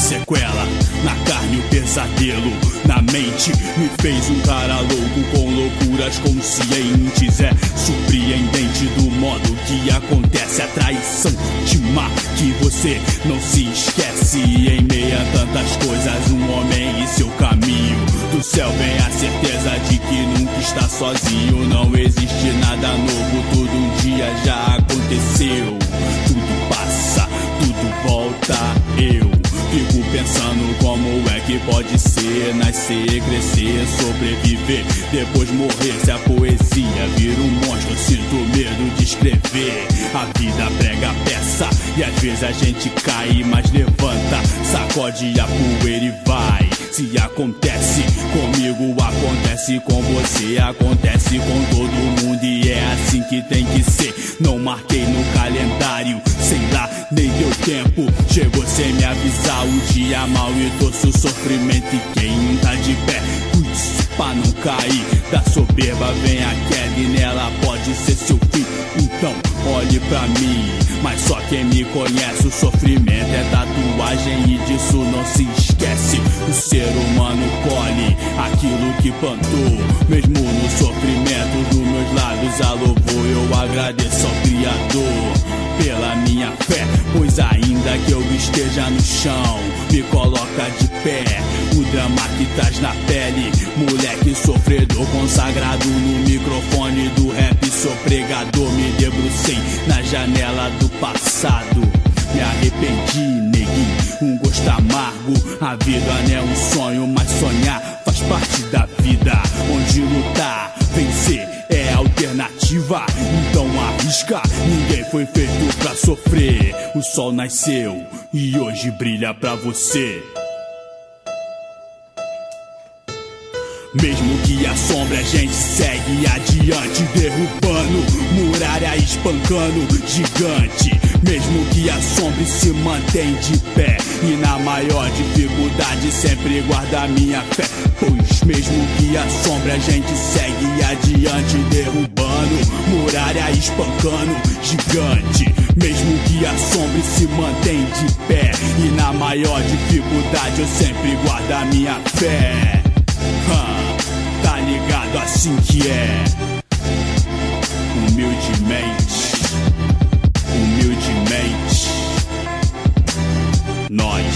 sequela. Na carne o pesadelo, na mente me fez um cara louco com loucuras conscientes. É surpreendente do modo que acontece a traição ultima, que você não se esquece. Em meio a tantas coisas, um homem e seu caminho do céu vem a certeza de que nunca está sozinho. Não existe nada novo, tudo um dia já aconteceu. Tudo passa, tudo volta, eu fico pensando como é que pode ser nascer, crescer, sobreviver, depois morrer. Se a poesia vira um monstro, eu sinto medo de escrever. A vida prega a peça e às vezes a gente cai, mas levanta, sacode a poeira e vai. Se acontece comigo, acontece com você, acontece com todo mundo e é assim que tem que ser. Não marquei no calendário, sei lá, nem deu tempo. Chegou sem me avisar, o dia mal e trouxe o sofrimento. E quem tá de pé, cuide-se pra não cair. Da soberba vem a queda e nela pode ser seu fim. Então olhe pra mim, mas só quem me conhece. O sofrimento é tatuagem e disso não se esquece. O ser humano colhe aquilo que plantou. Mesmo no sofrimento dos meus lábios a louvor, eu agradeço ao Criador pela minha fé, pois ainda que eu esteja no chão, me coloca de pé. O drama que traz na pele, moleque sofredor, consagrado no microfone do rap, sou pregador. Me debrucei na janela do passado, me arrependi, neguinho, um gosto amargo. A vida não é um sonho, mas sonhar faz parte da vida, onde lutar, vencer é alternativa. Então arrisca, ninguém foi feito pra sofrer. O sol nasceu e hoje brilha pra você. Mesmo que a sombra, a gente segue adiante, derrubando muralha, espancando gigante. Mesmo que a sombra se mantém de pé, e na maior dificuldade sempre guarda minha fé. Pois mesmo que a sombra, a gente segue adiante, derrubando muralha, espancando gigante. Mesmo que a sombra se mantém de pé, e na maior dificuldade eu sempre guardo a minha fé. Tá ligado, assim que é. Humildemente, humildemente, nós.